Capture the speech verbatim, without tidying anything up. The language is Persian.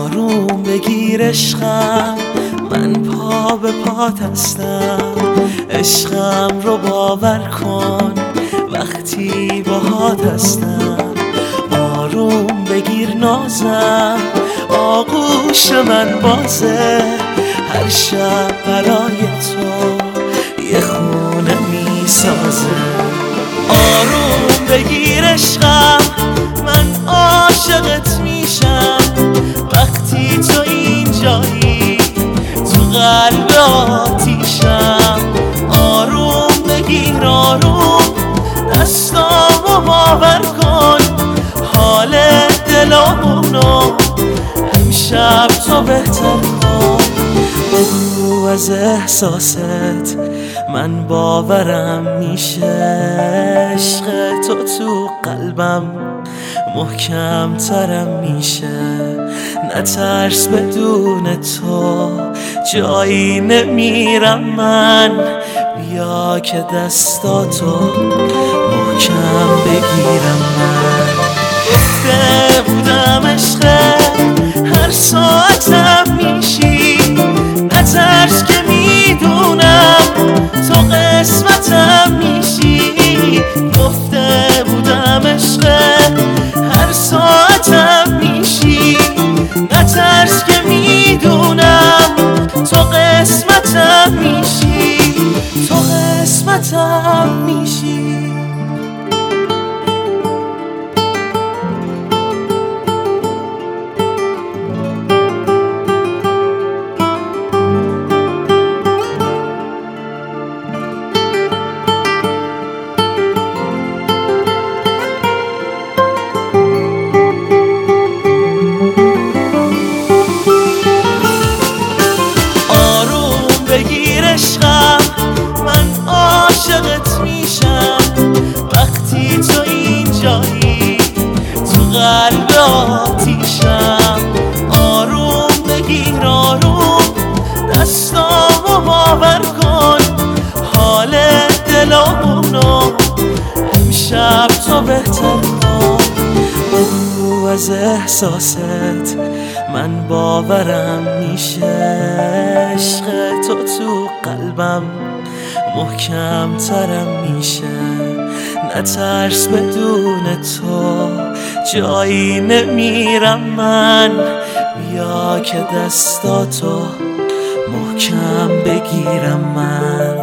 آروم بگیر عشقم، من پا به پات هستم. عشقم رو باور کن وقتی باهات هستم. آروم بگیر نازم، آغوش من بازه. هر شب برای تو یه خونه می سازه. آروم بگیر عشقم، من عاشقت میشم وقتی تو اینجایی، تو قلب آتیشم. آروم بگیر آروم، دستامو باور کن، حال دلامونو امشب تو بهتر کن. بگو از احساست من باورم میشه. عشق تو تو قلبم محکم ترم میشه. نترس بدون تو جایی نمیرم من. بیا که دستاتو محکم بگیرم من. گفته بودم عشقه هر ساعتم میشی، نترس که میدونم تو قسمتم میشی. گفته بودم عشقه هر ساعتم میشی، نترس که میدونم تو قسمتم میشی، تو قسمتم میشی. عشقم من عاشقت میشم وقتی تو اینجایی، تو قلب آتیشم. آروم بگیر آروم، دستامو باور کن، حال دلامونو امشب تو بهتر کن. بگو از احساست من باورم میشه. عشق تو تو قلبم محکم ترم میشه. نترس بدون تو جایی نمیرم من. بیا که دستاتو محکم بگیرم من.